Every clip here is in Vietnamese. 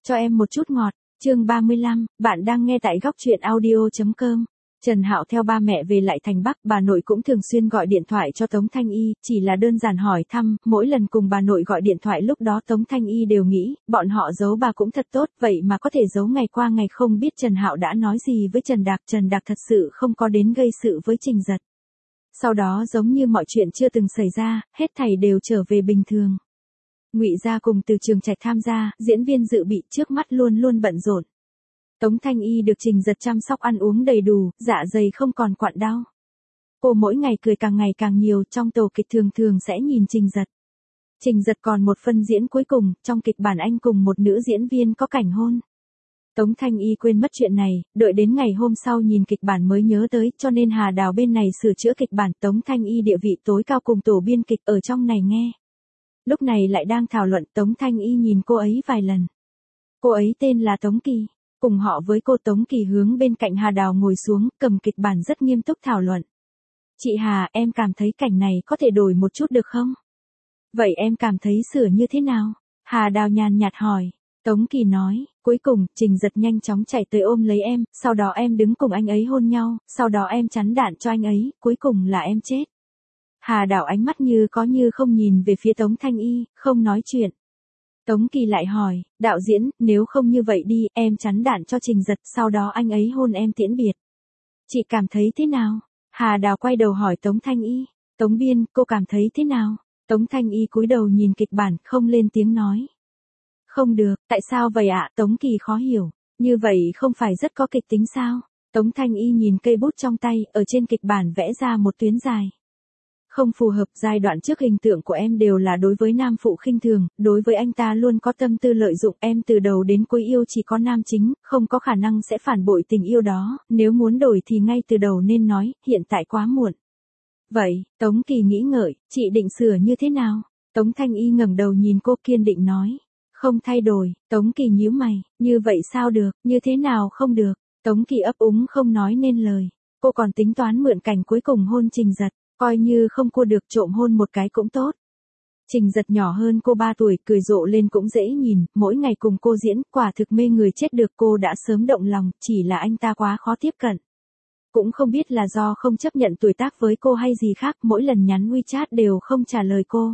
Cho em một chút ngọt. Chương 35, bạn đang nghe tại góc truyện audio.com. Trần Hạo theo ba mẹ về lại thành Bắc, bà nội cũng thường xuyên gọi điện thoại cho Tống Thanh Y, chỉ là đơn giản hỏi thăm, mỗi lần cùng bà nội gọi điện thoại lúc đó Tống Thanh Y đều nghĩ, bọn họ giấu bà cũng thật tốt, vậy mà có thể giấu ngày qua ngày không biết Trần Hạo đã nói gì với Trần Đạc thật sự không có đến gây sự với Trình Giật. Sau đó giống như mọi chuyện chưa từng xảy ra, hết thảy đều trở về bình thường. Ngụy Gia cùng Từ Trường Trạch tham gia, diễn viên dự bị trước mắt luôn luôn bận rộn. Tống Thanh Y được Trình Giật chăm sóc ăn uống đầy đủ, dạ dày không còn quặn đau. Cô mỗi ngày cười càng ngày càng nhiều, trong tổ kịch thường thường sẽ nhìn Trình Giật. Trình Giật còn một phân diễn cuối cùng, trong kịch bản anh cùng một nữ diễn viên có cảnh hôn. Tống Thanh Y quên mất chuyện này, đợi đến ngày hôm sau nhìn kịch bản mới nhớ tới, cho nên Hà Đào bên này sửa chữa kịch bản. Tống Thanh Y địa vị tối cao cùng tổ biên kịch ở trong này nghe. Lúc này lại đang thảo luận, Tống Thanh Y nhìn cô ấy vài lần. Cô ấy tên là Tống Kỳ. Cùng họ với cô Tống Kỳ hướng bên cạnh Hà Đào ngồi xuống, cầm kịch bản rất nghiêm túc thảo luận. Chị Hà, em cảm thấy cảnh này có thể đổi một chút được không? Vậy em cảm thấy sửa như thế nào? Hà Đào nhàn nhạt hỏi. Tống Kỳ nói, cuối cùng, Trình Giật nhanh chóng chạy tới ôm lấy em, sau đó em đứng cùng anh ấy hôn nhau, sau đó em chắn đạn cho anh ấy, cuối cùng là em chết. Hà Đào ánh mắt như có như không nhìn về phía Tống Thanh Y, không nói chuyện. Tống Kỳ lại hỏi, đạo diễn, nếu không như vậy đi, em chắn đạn cho Trình Giật, sau đó anh ấy hôn em tiễn biệt. Chị cảm thấy thế nào? Hà Đào quay đầu hỏi Tống Thanh Y. Tống biên, cô cảm thấy thế nào? Tống Thanh Y cúi đầu nhìn kịch bản, không lên tiếng nói. Không được, tại sao vậy ạ? Tống Kỳ khó hiểu. Như vậy không phải rất có kịch tính sao? Tống Thanh Y nhìn cây bút trong tay, ở trên kịch bản vẽ ra một tuyến dài. Không phù hợp, giai đoạn trước hình tượng của em đều là đối với nam phụ khinh thường, đối với anh ta luôn có tâm tư lợi dụng, em từ đầu đến cuối yêu chỉ có nam chính, không có khả năng sẽ phản bội tình yêu đó, nếu muốn đổi thì ngay từ đầu nên nói, hiện tại quá muộn. Vậy, Tống Kỳ nghĩ ngợi, chị định sửa như thế nào? Tống Thanh Y ngẩng đầu nhìn cô kiên định nói. Không thay đổi. Tống Kỳ nhíu mày, như vậy sao được, như thế nào không được? Tống Kỳ ấp úng không nói nên lời. Cô còn tính toán mượn cảnh cuối cùng hôn Trình Giật. Coi như không cua được, trộm hôn một cái cũng tốt. Trình Giật nhỏ hơn cô 3 tuổi, cười rộ lên cũng dễ nhìn, mỗi ngày cùng cô diễn, quả thực mê người chết được. Cô đã sớm động lòng, chỉ là anh ta quá khó tiếp cận. Cũng không biết là do không chấp nhận tuổi tác với cô hay gì khác, mỗi lần nhắn WeChat đều không trả lời cô.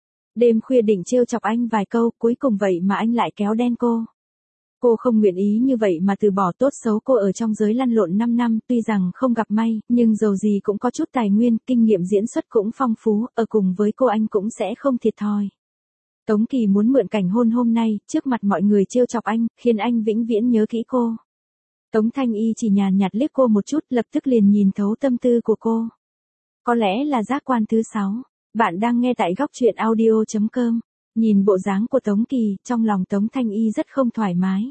Đêm khuya định trêu chọc anh vài câu, cuối cùng vậy mà anh lại kéo đen cô. Cô không nguyện ý như vậy mà từ bỏ. Tốt xấu cô ở trong giới lăn lộn 5 năm, tuy rằng không gặp may, nhưng dầu gì cũng có chút tài nguyên, kinh nghiệm diễn xuất cũng phong phú, ở cùng với cô anh cũng sẽ không thiệt thòi. Tống Kỳ muốn mượn cảnh hôn hôm nay, trước mặt mọi người trêu chọc anh, khiến anh vĩnh viễn nhớ kỹ cô. Tống Thanh Y chỉ nhàn nhạt liếc cô một chút, lập tức liền nhìn thấu tâm tư của cô. Có lẽ là giác quan thứ 6. Bạn đang nghe tại góc truyện audio.com. Nhìn bộ dáng của Tống Kỳ, trong lòng Tống Thanh Y rất không thoải mái.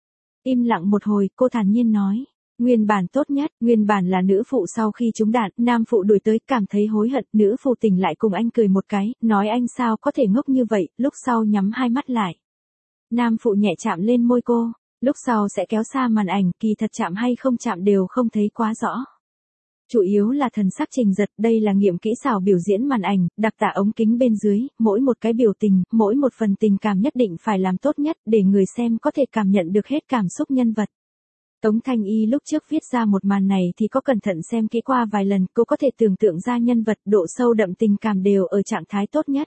Im lặng một hồi, cô thản nhiên nói. Nguyên bản tốt nhất, nguyên bản là nữ phụ sau khi trúng đạn, nam phụ đuổi tới, cảm thấy hối hận, nữ phụ tỉnh lại cùng anh cười một cái, nói anh sao có thể ngốc như vậy, lúc sau nhắm hai mắt lại. Nam phụ nhẹ chạm lên môi cô, lúc sau sẽ kéo xa màn ảnh, kỳ thật chạm hay không chạm đều không thấy quá rõ. Chủ yếu là thần sắc Trình Giật, đây là nghiệm kỹ xảo biểu diễn màn ảnh, đặc tả ống kính bên dưới, mỗi một cái biểu tình, mỗi một phần tình cảm nhất định phải làm tốt nhất, để người xem có thể cảm nhận được hết cảm xúc nhân vật. Tống Thanh Y lúc trước viết ra một màn này thì có cẩn thận xem kỹ qua vài lần, cô có thể tưởng tượng ra nhân vật, độ sâu đậm tình cảm đều ở trạng thái tốt nhất.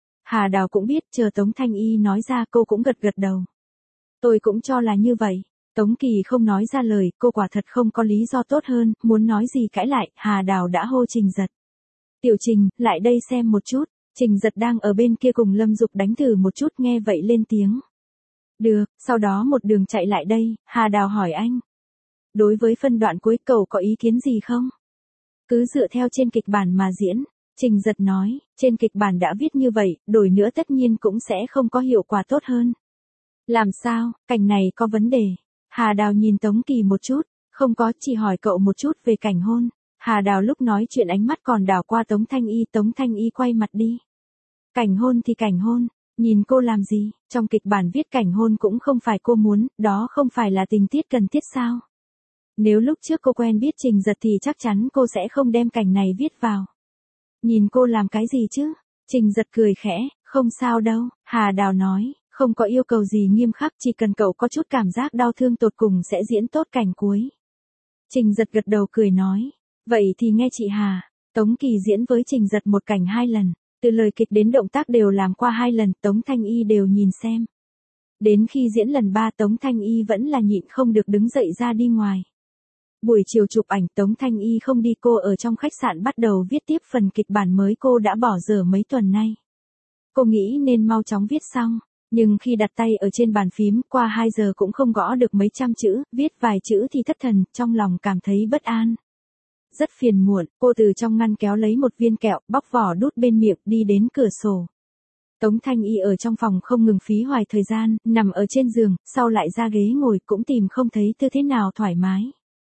Hà Đào cũng biết, chờ Tống Thanh Y nói ra cô cũng gật gật đầu. Tôi cũng cho là như vậy. Tống Kỳ không nói ra lời, cô quả thật không có lý do tốt hơn, muốn nói gì cãi lại, Hà Đào đã hô Trình Giật. Tiểu Trình, lại đây xem một chút. Trình Giật đang ở bên kia cùng Lâm Dục đánh thử một chút, nghe vậy lên tiếng. Được, sau đó một đường chạy lại đây, Hà Đào hỏi anh. Đối với phân đoạn cuối cậu có ý kiến gì không? Cứ dựa theo trên kịch bản mà diễn. Trình Giật nói, trên kịch bản đã viết như vậy, đổi nữa tất nhiên cũng sẽ không có hiệu quả tốt hơn. Làm sao, cảnh này có vấn đề? Hà Đào nhìn Tống Kỳ một chút, không có, chỉ hỏi cậu một chút về cảnh hôn. Hà Đào lúc nói chuyện ánh mắt còn đảo qua Tống Thanh Y quay mặt đi. Cảnh hôn thì cảnh hôn, nhìn cô làm gì, trong kịch bản viết cảnh hôn cũng không phải cô muốn, đó không phải là tình tiết cần thiết sao? Nếu lúc trước cô quen biết Trình Giật thì chắc chắn cô sẽ không đem cảnh này viết vào. Nhìn cô làm cái gì chứ? Trình Giật cười khẽ, không sao đâu, Hà Đào nói. Không có yêu cầu gì nghiêm khắc, chỉ cần cậu có chút cảm giác đau thương tột cùng sẽ diễn tốt cảnh cuối. Trình Giật gật đầu cười nói. Vậy thì nghe chị Hà. Tống Kỳ diễn với Trình Giật một cảnh 2 lần. Từ lời kịch đến động tác đều làm qua 2 lần, Tống Thanh Y đều nhìn xem. Đến khi diễn lần 3 Tống Thanh Y vẫn là nhịn không được đứng dậy ra đi ngoài. Buổi chiều chụp ảnh Tống Thanh Y không đi, cô ở trong khách sạn bắt đầu viết tiếp phần kịch bản mới cô đã bỏ dở mấy tuần nay. Cô nghĩ nên mau chóng viết xong, nhưng khi đặt tay ở trên bàn phím qua 2 giờ cũng không gõ được mấy trăm chữ, viết vài chữ thì thất thần, trong lòng cảm thấy bất an. Rất phiền muộn, cô từ trong ngăn kéo lấy một viên kẹo, bóc vỏ đút bên miệng, đi đến cửa sổ. Tống Thanh Y ở trong phòng không ngừng phí hoài thời gian, nằm ở trên giường, sau lại ra ghế ngồi cũng tìm không thấy tư thế nào thoải mái.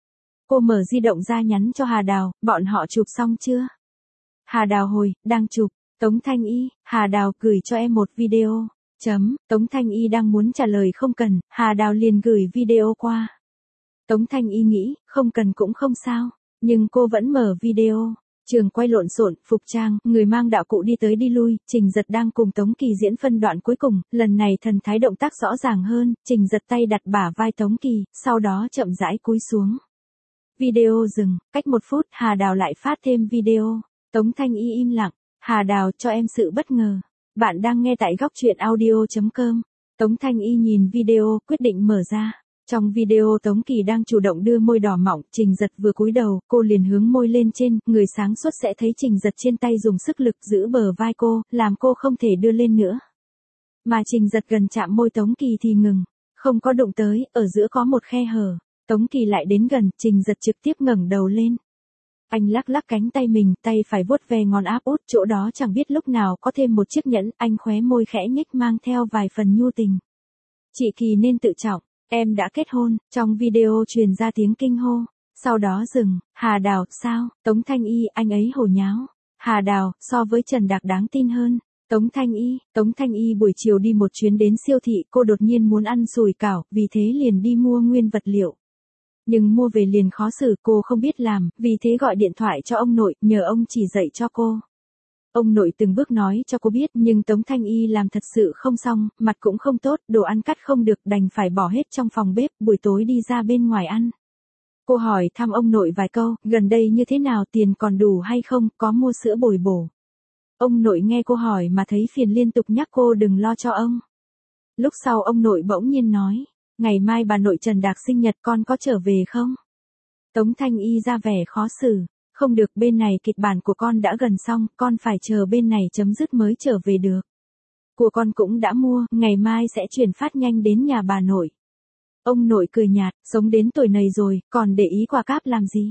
Cô mở di động ra nhắn cho Hà Đào, bọn họ chụp xong chưa? Hà Đào hồi, đang chụp. Tống Thanh Y, Hà Đào gửi cho em một video. Tống Thanh Y đang muốn trả lời không cần, Hà Đào liền gửi video qua. Tống Thanh Y nghĩ, không cần cũng không sao, nhưng cô vẫn mở video. Trường quay lộn xộn, phục trang, người mang đạo cụ đi tới đi lui, Trình Giật đang cùng Tống Kỳ diễn phân đoạn cuối cùng, lần này thần thái động tác rõ ràng hơn, Trình Giật tay đặt bả vai Tống Kỳ, sau đó chậm rãi cúi xuống. Video dừng, cách 1 phút Hà Đào lại phát thêm video. Tống Thanh Y im lặng. Hà Đào, cho em sự bất ngờ. Bạn đang nghe tại góc truyện audio.com. Tống Thanh Y nhìn video, quyết định mở ra. Trong video Tống Kỳ đang chủ động đưa môi đỏ mọng, Trình Giật vừa cúi đầu, cô liền hướng môi lên trên, người sáng suốt sẽ thấy Trình Giật trên tay dùng sức lực giữ bờ vai cô, làm cô không thể đưa lên nữa. Mà Trình Giật gần chạm môi Tống Kỳ thì ngừng, không có đụng tới, ở giữa có một khe hở. Tống Kỳ lại đến gần, Trình Giật trực tiếp ngẩng đầu lên. Anh lắc lắc cánh tay mình, tay phải vuốt ve ngón áp út, chỗ đó chẳng biết lúc nào có thêm một chiếc nhẫn, anh khóe môi khẽ nhếch mang theo vài phần nhu tình. Chị Kỳ nên tự trọng, em đã kết hôn, trong video truyền ra tiếng kinh hô, sau đó dừng. Hà Đào, sao? Tống Thanh Y, anh ấy hồ nháo. Hà Đào, so với Trần Đạc đáng tin hơn. Tống Thanh Y buổi chiều đi một chuyến đến siêu thị, cô đột nhiên muốn ăn sủi cảo, vì thế liền đi mua nguyên vật liệu. Nhưng mua về liền khó xử, cô không biết làm, vì thế gọi điện thoại cho ông nội, nhờ ông chỉ dạy cho cô. Ông nội từng bước nói cho cô biết, nhưng Tống Thanh Y làm thật sự không xong, mặt cũng không tốt, đồ ăn cắt không được, đành phải bỏ hết trong phòng bếp, buổi tối đi ra bên ngoài ăn. Cô hỏi thăm ông nội vài câu, gần đây như thế nào, tiền còn đủ hay không, có mua sữa bồi bổ. Ông nội nghe cô hỏi mà thấy phiền liên tục nhắc cô đừng lo cho ông. Lúc sau ông nội bỗng nhiên nói. Ngày mai bà nội Trần Đạc sinh nhật, con có trở về không? Tống Thanh Y ra vẻ khó xử. Không được, bên này kịch bản của con đã gần xong, con phải chờ bên này chấm dứt mới trở về được. Của con cũng đã mua, ngày mai sẽ chuyển phát nhanh đến nhà bà nội. Ông nội cười nhạt, sống đến tuổi này rồi, còn để ý quà cáp làm gì?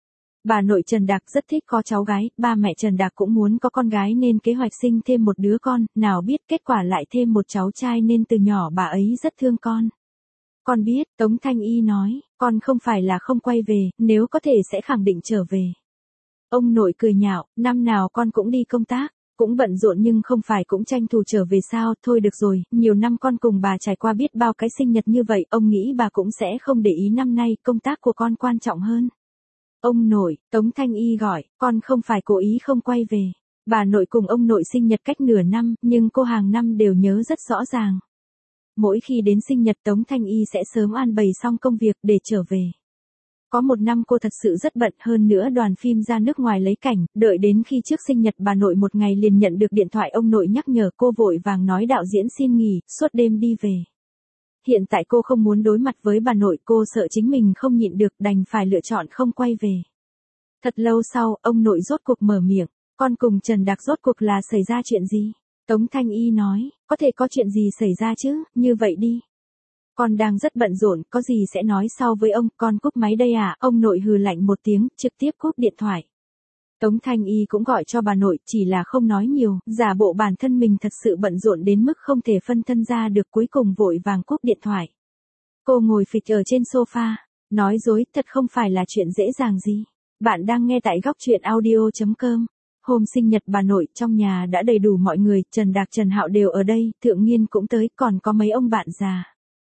Bà nội Trần Đạc rất thích có cháu gái, ba mẹ Trần Đạc cũng muốn có con gái nên kế hoạch sinh thêm một đứa con, nào biết kết quả lại thêm một cháu trai nên từ nhỏ bà ấy rất thương con. Con biết, Tống Thanh Y nói, con không phải là không quay về, nếu có thể sẽ khẳng định trở về. Ông nội cười nhạo, năm nào con cũng đi công tác, cũng bận rộn nhưng không phải cũng tranh thủ trở về sao, thôi được rồi, nhiều năm con cùng bà trải qua biết bao cái sinh nhật như vậy, ông nghĩ bà cũng sẽ không để ý năm nay, công tác của con quan trọng hơn. Ông nội, Tống Thanh Y gọi, con không phải cố ý không quay về. Bà nội cùng ông nội sinh nhật cách nửa năm, nhưng cô hàng năm đều nhớ rất rõ ràng. Mỗi khi đến sinh nhật Tống Thanh Y sẽ sớm an bày xong công việc để trở về. Có một năm cô thật sự rất bận, hơn nữa đoàn phim ra nước ngoài lấy cảnh, đợi đến khi trước sinh nhật bà nội một ngày liền nhận được điện thoại ông nội nhắc nhở, cô vội vàng nói đạo diễn xin nghỉ, suốt đêm đi về. Hiện tại cô không muốn đối mặt với bà nội, cô sợ chính mình không nhịn được, đành phải lựa chọn không quay về. Thật lâu sau, ông nội rốt cuộc mở miệng, con cùng Trần Đạc rốt cuộc là xảy ra chuyện gì? Tống Thanh Y nói, có thể có chuyện gì xảy ra chứ, như vậy đi. Con đang rất bận rộn, có gì sẽ nói sau với ông, con cúp máy đây à, ông nội hừ lạnh một tiếng, trực tiếp cúp điện thoại. Tống Thanh Y cũng gọi cho bà nội, chỉ là không nói nhiều, giả bộ bản thân mình thật sự bận rộn đến mức không thể phân thân ra được, cuối cùng vội vàng cúp điện thoại. Cô ngồi phịch ở trên sofa, nói dối, thật không phải là chuyện dễ dàng gì. Bạn đang nghe tại góc truyện audio.com. Hôm sinh nhật bà nội, trong nhà đã đầy đủ mọi người, Trần Đạc Trần Hạo đều ở đây, Thượng Nghiên cũng tới, còn có mấy ông bạn già.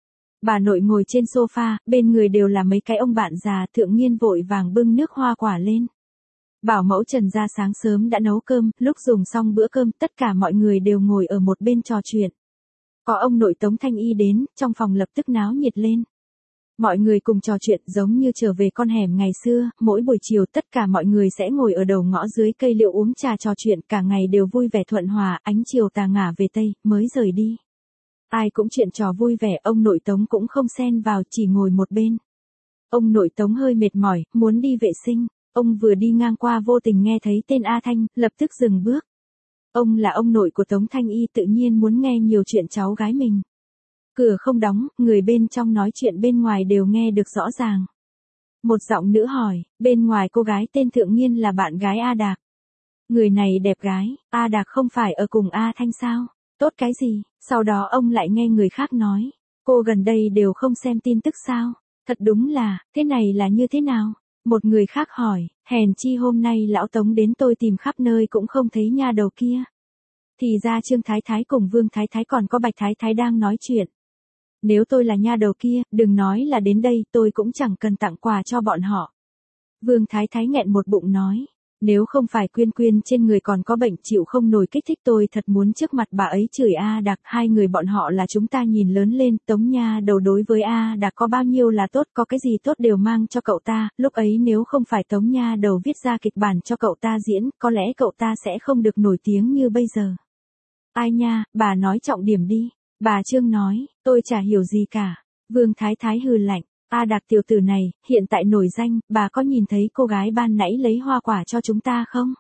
Bà nội ngồi trên sofa, bên người đều là mấy cái ông bạn già, Thượng Nghiên vội vàng bưng nước hoa quả lên. Bảo mẫu Trần ra sáng sớm đã nấu cơm, lúc dùng xong bữa cơm, tất cả mọi người đều ngồi ở một bên trò chuyện. Có ông nội Tống Thanh Y đến, trong phòng lập tức náo nhiệt lên. Mọi người cùng trò chuyện giống như trở về con hẻm ngày xưa, mỗi buổi chiều tất cả mọi người sẽ ngồi ở đầu ngõ dưới cây liễu uống trà trò chuyện, cả ngày đều vui vẻ thuận hòa, ánh chiều tà ngả về Tây, mới rời đi. Ai cũng chuyện trò vui vẻ, ông nội Tống cũng không xen vào, chỉ ngồi một bên. Ông nội Tống hơi mệt mỏi, muốn đi vệ sinh. Ông vừa đi ngang qua vô tình nghe thấy tên A Thanh, lập tức dừng bước. Ông là ông nội của Tống Thanh Y, tự nhiên muốn nghe nhiều chuyện cháu gái mình. Cửa không đóng, người bên trong nói chuyện bên ngoài đều nghe được rõ ràng. Một giọng nữ hỏi, bên ngoài cô gái tên Thượng Nghiên là bạn gái A Đạc. Người này đẹp gái, A Đạc không phải ở cùng A Thanh sao? Tốt cái gì? Sau đó ông lại nghe người khác nói, cô gần đây đều không xem tin tức sao? Thật đúng là, thế này là như thế nào? Một người khác hỏi, hèn chi hôm nay lão Tống đến tôi tìm khắp nơi cũng không thấy nha đầu kia. Thì ra Trương Thái Thái cùng Vương Thái Thái còn có Bạch Thái Thái đang nói chuyện. Nếu tôi là nha đầu kia, đừng nói là đến đây, tôi cũng chẳng cần tặng quà cho bọn họ. Vương Thái Thái nghẹn một bụng nói, nếu không phải Quyên Quyên trên người còn có bệnh chịu không nổi kích thích, tôi thật muốn trước mặt bà ấy chửi A Đạc. Hai người bọn họ là chúng ta nhìn lớn lên, Tống nha đầu đối với A Đạc có bao nhiêu là tốt, có cái gì tốt đều mang cho cậu ta, lúc ấy nếu không phải Tống nha đầu viết ra kịch bản cho cậu ta diễn, có lẽ cậu ta sẽ không được nổi tiếng như bây giờ. Ai nha, bà nói trọng điểm đi. Bà Trương nói, tôi chả hiểu gì cả. Vương Thái Thái hừ lạnh, A Đạc tiểu tử này, hiện tại nổi danh, bà có nhìn thấy cô gái ban nãy lấy hoa quả cho chúng ta không?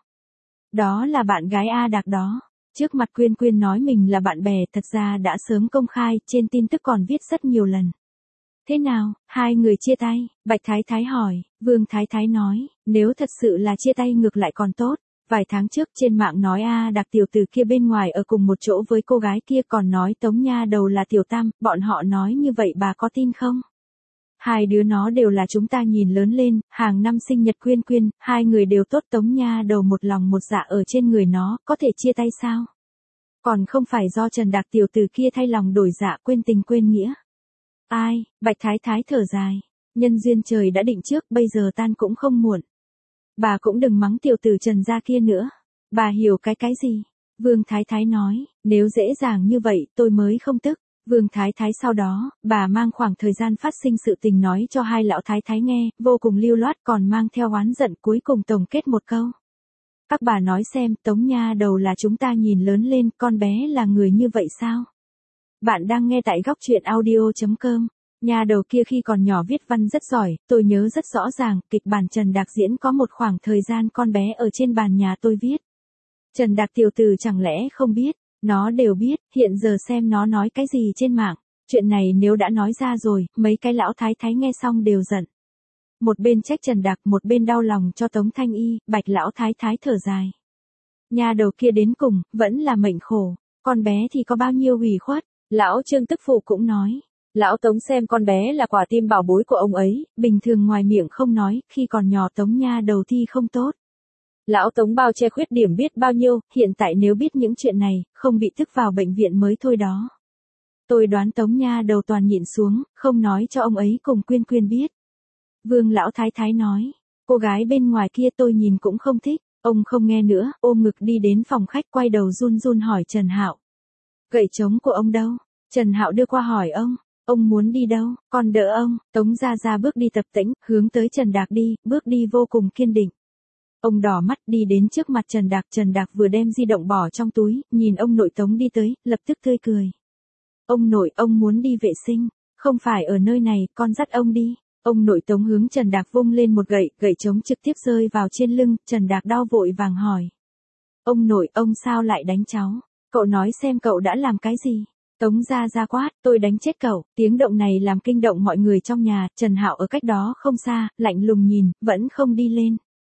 Đó là bạn gái A Đạc đó. Trước mặt Quyên Quyên nói mình là bạn bè, thật ra đã sớm công khai, trên tin tức còn viết rất nhiều lần. Thế nào, hai người chia tay? Bạch Thái Thái hỏi, Vương Thái Thái nói, nếu thật sự là chia tay ngược lại còn tốt. Vài tháng trước trên mạng nói A Đạc tiểu tử kia bên ngoài ở cùng một chỗ với cô gái kia, còn nói Tống nha đầu là tiểu tam, bọn họ nói như vậy bà có tin không? Hai đứa nó đều là chúng ta nhìn lớn lên, hàng năm sinh nhật Quyên Quyên, hai người đều tốt, Tống nha đầu một lòng một dạ ở trên người nó, có thể chia tay sao? Còn không phải do Trần Đạc tiểu tử kia thay lòng đổi dạ, quên tình quên nghĩa. Ai, Bạch Thái Thái thở dài, nhân duyên trời đã định trước, bây giờ tan cũng không muộn. Bà cũng đừng mắng tiểu tử Trần gia kia nữa. Bà hiểu cái gì? Vương Thái Thái nói, nếu dễ dàng như vậy tôi mới không tức. Vương Thái Thái sau đó, bà mang khoảng thời gian phát sinh sự tình nói cho hai lão Thái Thái nghe, vô cùng lưu loát, còn mang theo oán giận, cuối cùng tổng kết một câu. Các bà nói xem, Tống nha đầu là chúng ta nhìn lớn lên, con bé là người như vậy sao? Bạn đang nghe tại góc truyện audio.com. Nha đầu kia khi còn nhỏ viết văn rất giỏi, tôi nhớ rất rõ ràng, kịch bản Trần Đạc diễn có một khoảng thời gian con bé ở trên bàn nhà tôi viết. Trần Đạc tiểu tử chẳng lẽ không biết, nó đều biết, hiện giờ xem nó nói cái gì trên mạng. Chuyện này nếu đã nói ra rồi, mấy cái lão Thái Thái nghe xong đều giận. Một bên trách Trần Đạc, một bên đau lòng cho Tống Thanh Y, Bạch lão Thái Thái thở dài. Nha đầu kia đến cùng, vẫn là mệnh khổ, con bé thì có bao nhiêu ủy khuất. Lão Trương tức phụ cũng nói. Lão Tống xem con bé là quả tim bảo bối của ông ấy, bình thường ngoài miệng không nói, khi còn nhỏ Tống nha đầu thi không tốt. Lão Tống bao che khuyết điểm biết bao nhiêu, hiện tại nếu biết những chuyện này, không bị thức vào bệnh viện mới thôi đó. Tôi đoán Tống nha đầu toàn nhịn xuống, không nói cho ông ấy cùng Quyên Quyên biết. Vương lão Thái Thái nói, cô gái bên ngoài kia tôi nhìn cũng không thích, ông không nghe nữa, ôm ngực đi đến phòng khách, quay đầu run run hỏi Trần Hạo. Gậy trống của ông đâu? Trần Hạo đưa qua hỏi ông muốn đi đâu, con đỡ ông. Tống Gia Gia bước đi tập tễnh, hướng tới Trần Đạc đi, bước đi vô cùng kiên định. Ông đỏ mắt đi đến trước mặt Trần Đạc vừa đem di động bỏ trong túi, nhìn ông nội Tống đi tới, lập tức tươi cười. Ông nội, ông muốn đi vệ sinh, không phải ở nơi này, con dắt ông đi. Ông nội Tống hướng Trần Đạc vung lên một gậy trống trực tiếp rơi vào trên lưng, Trần Đạc đau vội vàng hỏi. Ông nội, ông sao lại đánh cháu? Cậu nói xem cậu đã làm cái gì? Tống Gia Gia quát, tôi đánh chết cậu. Tiếng động này làm kinh động mọi người trong nhà, Trần Hạo ở cách đó không xa, lạnh lùng nhìn, vẫn không đi lên.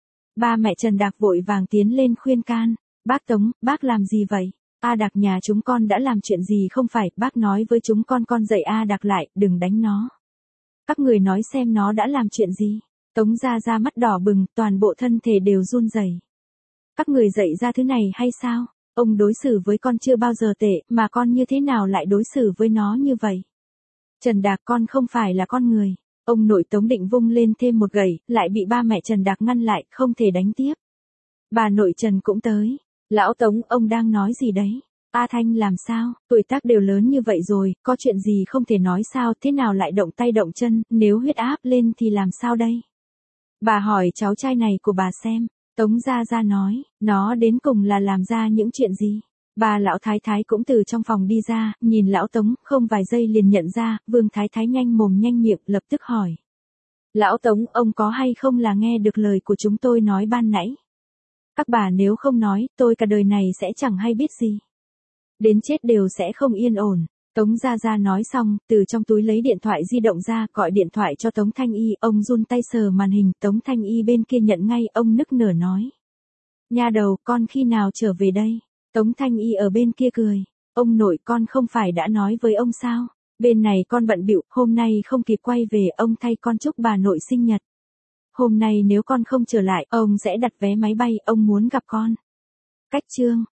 Ba mẹ Trần Đạc vội vàng tiến lên khuyên can. Bác Tống, bác làm gì vậy? A Đạc nhà chúng con đã làm chuyện gì không phải, bác nói với chúng con dạy A Đạc lại, đừng đánh nó. Các người nói xem nó đã làm chuyện gì? Tống Gia Gia mắt đỏ bừng, toàn bộ thân thể đều run rẩy. Các người dạy ra thứ này hay sao? Ông đối xử với con chưa bao giờ tệ, mà con như thế nào lại đối xử với nó như vậy? Trần Đạc, con không phải là con người. Ông nội Tống định vung lên thêm một gậy, lại bị ba mẹ Trần Đạc ngăn lại, không thể đánh tiếp. Bà nội Trần cũng tới. Lão Tống, ông đang nói gì đấy? A Thanh làm sao, tuổi tác đều lớn như vậy rồi, có chuyện gì không thể nói sao, thế nào lại động tay động chân, nếu huyết áp lên thì làm sao đây? Bà hỏi cháu trai này của bà xem. Tống Gia Gia nói, nó đến cùng là làm ra những chuyện gì? Bà lão thái thái cũng từ trong phòng đi ra, nhìn lão Tống, không vài giây liền nhận ra, Vương thái thái nhanh mồm nhanh miệng, lập tức hỏi. Lão Tống, ông có hay không là nghe được lời của chúng tôi nói ban nãy? Các bà nếu không nói, tôi cả đời này sẽ chẳng hay biết gì. Đến chết đều sẽ không yên ổn. Tống Gia Gia nói xong, từ trong túi lấy điện thoại di động ra, gọi điện thoại cho Tống Thanh Y, ông run tay sờ màn hình, Tống Thanh Y bên kia nhận ngay, ông nức nở nói. Nha đầu, con khi nào trở về đây? Tống Thanh Y ở bên kia cười. Ông nội, con không phải đã nói với ông sao? Bên này con bận bịu, hôm nay không kịp quay về, ông thay con chúc bà nội sinh nhật. Hôm nay nếu con không trở lại, ông sẽ đặt vé máy bay, ông muốn gặp con. Cách chương.